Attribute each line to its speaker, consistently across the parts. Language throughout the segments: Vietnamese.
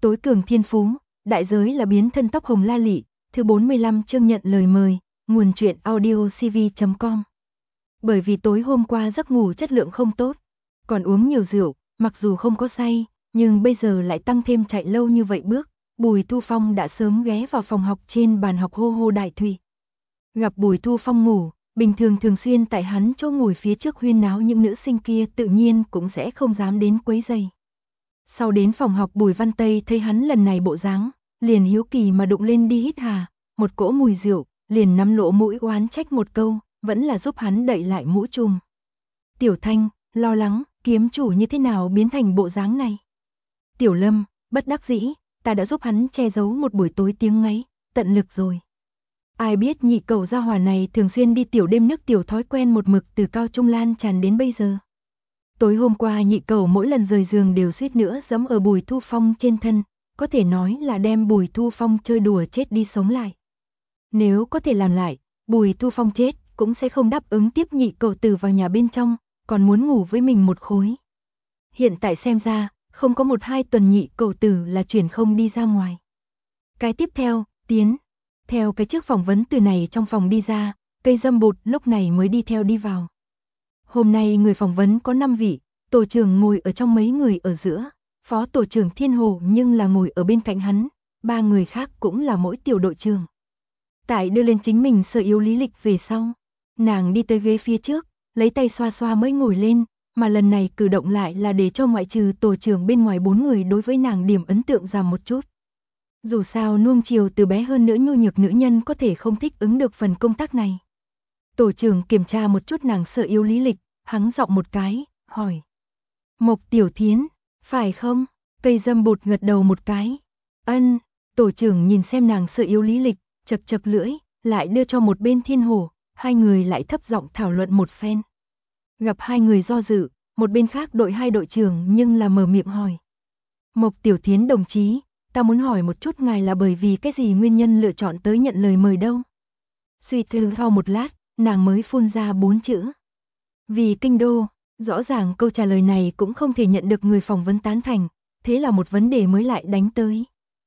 Speaker 1: Tối cường thiên phú, đại giới là biến thân tóc hồng la lị, thứ 45 chương nhận lời mời, nguồn truyện audiocv.com. Bởi vì tối hôm qua giấc ngủ chất lượng không tốt, còn uống nhiều rượu, mặc dù không có say, nhưng bây giờ lại tăng thêm chạy lâu như vậy bước, Bùi Thu Phong đã sớm ghé vào phòng học trên bàn học hô hô đại thủy. Gặp Bùi Thu Phong ngủ, bình thường thường xuyên tại hắn chỗ ngồi phía trước huyên náo những nữ sinh kia tự nhiên cũng sẽ không dám đến quấy rầy. Sau đến phòng học Bùi Văn Tây thấy hắn lần này bộ dáng, liền hiếu kỳ mà đụng lên đi hít hà, một cỗ mùi rượu, liền nắm lỗ mũi oán trách một câu, vẫn là giúp hắn đậy lại mũ trùm. Tiểu Thanh, lo lắng, kiếm chủ như thế nào biến thành bộ dáng này? Tiểu Lâm, bất đắc dĩ, ta đã giúp hắn che giấu một buổi tối tiếng ngáy, tận lực rồi. Ai biết nhị cẩu gia hỏa này thường xuyên đi tiểu đêm nước tiểu thói quen một mực từ cao trung lan tràn đến bây giờ. Tối hôm qua nhị cẩu mỗi lần rời giường đều suýt nữa giẫm ở Bùi Thu Phong trên thân, có thể nói là đem Bùi Thu Phong chơi đùa chết đi sống lại. Nếu có thể làm lại, Bùi Thu Phong chết cũng sẽ không đáp ứng tiếp nhị cẩu tử vào nhà bên trong, còn muốn ngủ với mình một khối. Hiện tại xem ra, không có 1-2 tuần nhị cẩu tử là chuyển không đi ra ngoài. Cái tiếp theo, tiến. Theo cái trước phỏng vấn từ này trong phòng đi ra, cây dâm bụt lúc này mới đi theo đi vào. Hôm nay người phỏng vấn có 5 vị, tổ trưởng ngồi ở trong mấy người ở giữa, phó tổ trưởng Thiên Hồ nhưng là ngồi ở bên cạnh hắn, 3 người khác cũng là mỗi tiểu đội trưởng. Tại đưa lên chính mình sở yếu lý lịch về sau, nàng đi tới ghế phía trước, lấy tay xoa xoa mới ngồi lên, mà lần này cử động lại là để cho ngoại trừ tổ trưởng bên ngoài 4 người đối với nàng điểm ấn tượng giảm một chút. Dù sao nuông chiều từ bé hơn nữa nhu nhược nữ nhân có thể không thích ứng được phần công tác này. Tổ trưởng kiểm tra một chút nàng sở yếu lý lịch, hắng giọng một cái, hỏi. Mộc Tiểu Thiến, phải không? Cây dâm bụt gật đầu một cái. Ân, tổ trưởng nhìn xem nàng sở yếu lý lịch, chật chật lưỡi, lại đưa cho một bên Thiên Hồ, hai người lại thấp giọng thảo luận một phen. Gặp hai người do dự, một bên khác đội 2 đội trưởng nhưng là mở miệng hỏi. Mộc Tiểu Thiến đồng chí, ta muốn hỏi một chút ngài là bởi vì cái gì nguyên nhân lựa chọn tới nhận lời mời đâu? Suy tư sau một lát, nàng mới phun ra 4 chữ. Vì kinh đô, rõ ràng câu trả lời này cũng không thể nhận được người phỏng vấn tán thành, thế là một vấn đề mới lại đánh tới.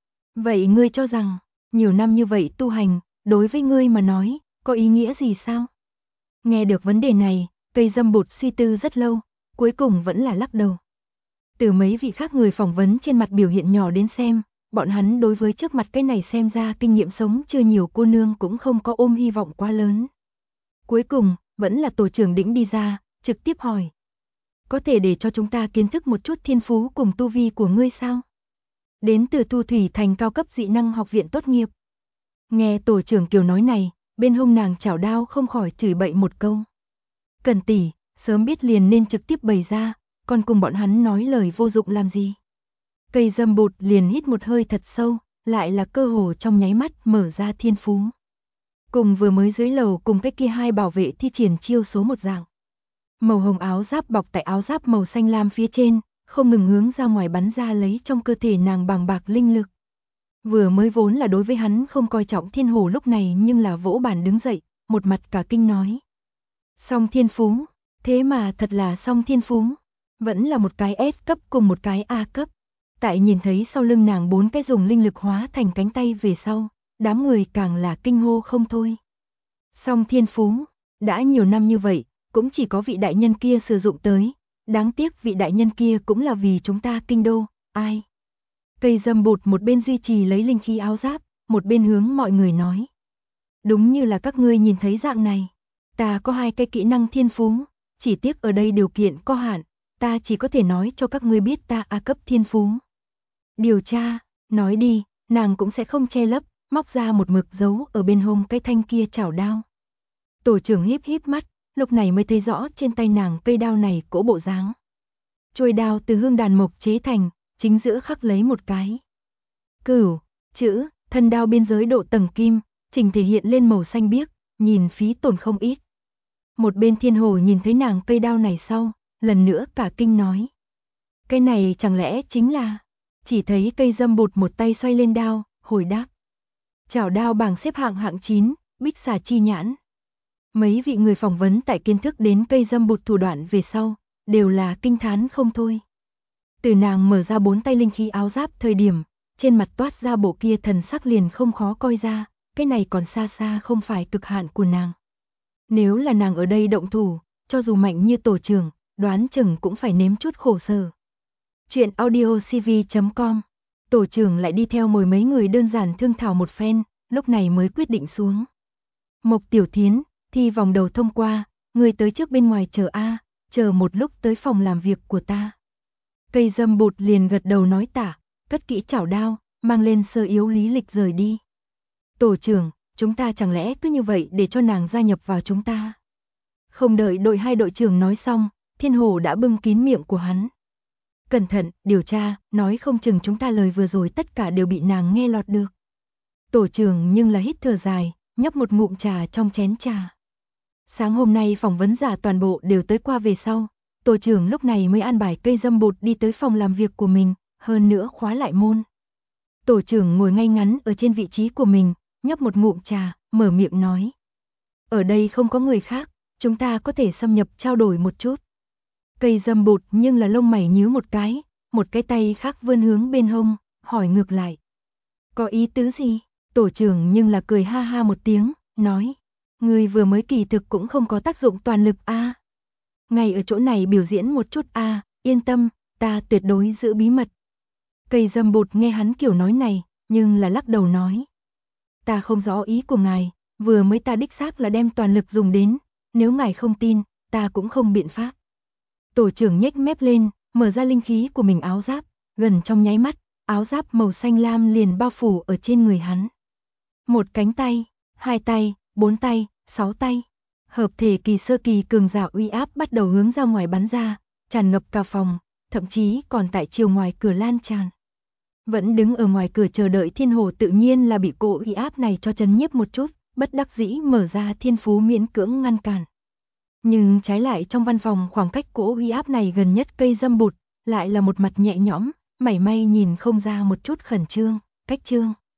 Speaker 1: Vậy ngươi cho rằng, nhiều năm như vậy tu hành, đối với ngươi mà nói, có ý nghĩa gì sao? Nghe được vấn đề này, cây dâm bụt suy tư rất lâu, cuối cùng vẫn là lắc đầu. Từ mấy vị khác người phỏng vấn trên mặt biểu hiện nhỏ đến xem, bọn hắn đối với trước mặt cái này xem ra kinh nghiệm sống chưa nhiều cô nương cũng không có ôm hy vọng quá lớn. Cuối cùng, vẫn là tổ trưởng Đĩnh đi ra, trực tiếp hỏi. Có thể để cho chúng ta kiến thức một chút thiên phú cùng tu vi của ngươi sao? Đến từ Thu Thủy Thành cao cấp dị năng học viện tốt nghiệp. Nghe tổ trưởng Kiều nói này, bên hông nàng chảo đao không khỏi chửi bậy một câu. Cần tỷ, sớm biết liền nên trực tiếp bày ra, còn cùng bọn hắn nói lời vô dụng làm gì. Cây dâm bụt liền hít một hơi thật sâu, lại là cơ hồ trong nháy mắt mở ra thiên phú. Cùng vừa mới dưới lầu cùng cái kia hai bảo vệ thi triển chiêu số một dạng. Màu hồng áo giáp bọc tại áo giáp màu xanh lam phía trên, không ngừng hướng ra ngoài bắn ra lấy trong cơ thể nàng bàng bạc linh lực. Vừa mới vốn là đối với hắn không coi trọng Thiên Hồ lúc này nhưng là vỗ bàn đứng dậy, một mặt cả kinh nói. Song thiên phú, thế mà thật là song thiên phú, vẫn là một cái S cấp cùng một cái A cấp. Tại nhìn thấy sau lưng nàng 4 cái dùng linh lực hóa thành cánh tay về sau, đám người càng là kinh hô không thôi. Song thiên phú, đã nhiều năm như vậy, cũng chỉ có vị đại nhân kia sử dụng tới, đáng tiếc vị đại nhân kia cũng là vì chúng ta kinh đô, ai? Cây dâm bụt một bên duy trì lấy linh khí áo giáp, một bên hướng mọi người nói. Đúng như là các ngươi nhìn thấy dạng này, ta có 2 cái kỹ năng thiên phú, chỉ tiếc ở đây điều kiện có hạn, ta chỉ có thể nói cho các ngươi biết ta A cấp thiên phú. Điều tra, nói đi, nàng cũng sẽ không che lấp, móc ra một mực giấu ở bên hông cái thanh kia chảo đao. Tổ trưởng híp híp mắt, lúc này mới thấy rõ trên tay nàng cây đao này cỗ bộ dáng. Chuôi đao từ hương đàn mộc chế thành, chính giữa khắc lấy một cái Cửu chữ, thân đao biên giới độ tầng kim, chỉnh thể hiện lên màu xanh biếc, nhìn phí tổn không ít. Một bên Thiên Hồ nhìn thấy nàng cây đao này sau, lần nữa cả kinh nói. Cái này chẳng lẽ chính là... Chỉ thấy cây dâm bụt một tay xoay lên đao, hồi đáp. Chảo đao bảng xếp hạng hạng 9, bích xà chi nhãn. Mấy vị người phỏng vấn tại kiến thức đến cây dâm bụt thủ đoạn về sau, đều là kinh thán không thôi. Từ nàng mở ra 4 tay linh khí áo giáp thời điểm, trên mặt toát ra bộ kia thần sắc liền không khó coi ra, cái này còn xa xa không phải cực hạn của nàng. Nếu là nàng ở đây động thủ, cho dù mạnh như tổ trưởng, đoán chừng cũng phải nếm chút khổ sở. Chuyện audiocv.com. Tổ trưởng lại đi theo mời mấy người đơn giản thương thảo một phen, lúc này mới quyết định xuống. Mộc Tiểu Thiến, thi vòng đầu thông qua, người tới trước bên ngoài chờ chờ một lúc tới phòng làm việc của ta. Cây dâm bụt liền gật đầu nói tạ, cất kỹ chảo đao, mang lên sơ yếu lý lịch rời đi. Tổ trưởng, chúng ta chẳng lẽ cứ như vậy để cho nàng gia nhập vào chúng ta? Không đợi hai đội trưởng nói xong, Thiên Hổ đã bưng kín miệng của hắn. Cẩn thận, điều tra, nói không chừng chúng ta lời vừa rồi tất cả đều bị nàng nghe lọt được. Tổ trưởng nhưng là hít thở dài, nhấp một ngụm trà trong chén trà. Sáng hôm nay phỏng vấn giả toàn bộ đều tới qua về sau, tổ trưởng lúc này mới an bài cây dâm bụt đi tới phòng làm việc của mình, hơn nữa khóa lại môn. Tổ trưởng ngồi ngay ngắn ở trên vị trí của mình, nhấp một ngụm trà, mở miệng nói. Ở đây không có người khác, chúng ta có thể xâm nhập trao đổi một chút. Cây dâm bụt nhưng là lông mày nhíu một cái tay khác vươn hướng bên hông, hỏi ngược lại. Có ý tứ gì? Tổ trưởng nhưng là cười ha ha một tiếng, nói. Người vừa mới kỳ thực cũng không có tác dụng toàn lực Ngay ở chỗ này biểu diễn một chút yên tâm, ta tuyệt đối giữ bí mật. Cây dâm bụt nghe hắn kiểu nói này, nhưng là lắc đầu nói. Ta không rõ ý của ngài, vừa mới ta đích xác là đem toàn lực dùng đến, nếu ngài không tin, ta cũng không biện pháp. Tổ trưởng nhếch mép lên, mở ra linh khí của mình áo giáp, gần trong nháy mắt, áo giáp màu xanh lam liền bao phủ ở trên người hắn. Một cánh tay, 2 tay, 4 tay, 6 tay. Hợp thể kỳ sơ kỳ cường giả uy áp bắt đầu hướng ra ngoài bắn ra, tràn ngập cả phòng, thậm chí còn tại chiều ngoài cửa lan tràn. Vẫn đứng ở ngoài cửa chờ đợi Thiên Hổ tự nhiên là bị cỗ uy áp này cho chấn nhiếp một chút, bất đắc dĩ mở ra thiên phú miễn cưỡng ngăn cản. Nhưng trái lại trong văn phòng khoảng cách cỗ uy áp này gần nhất cây dâm bụt, lại là một mặt nhẹ nhõm, mảy may nhìn không ra một chút khẩn trương, cách trương.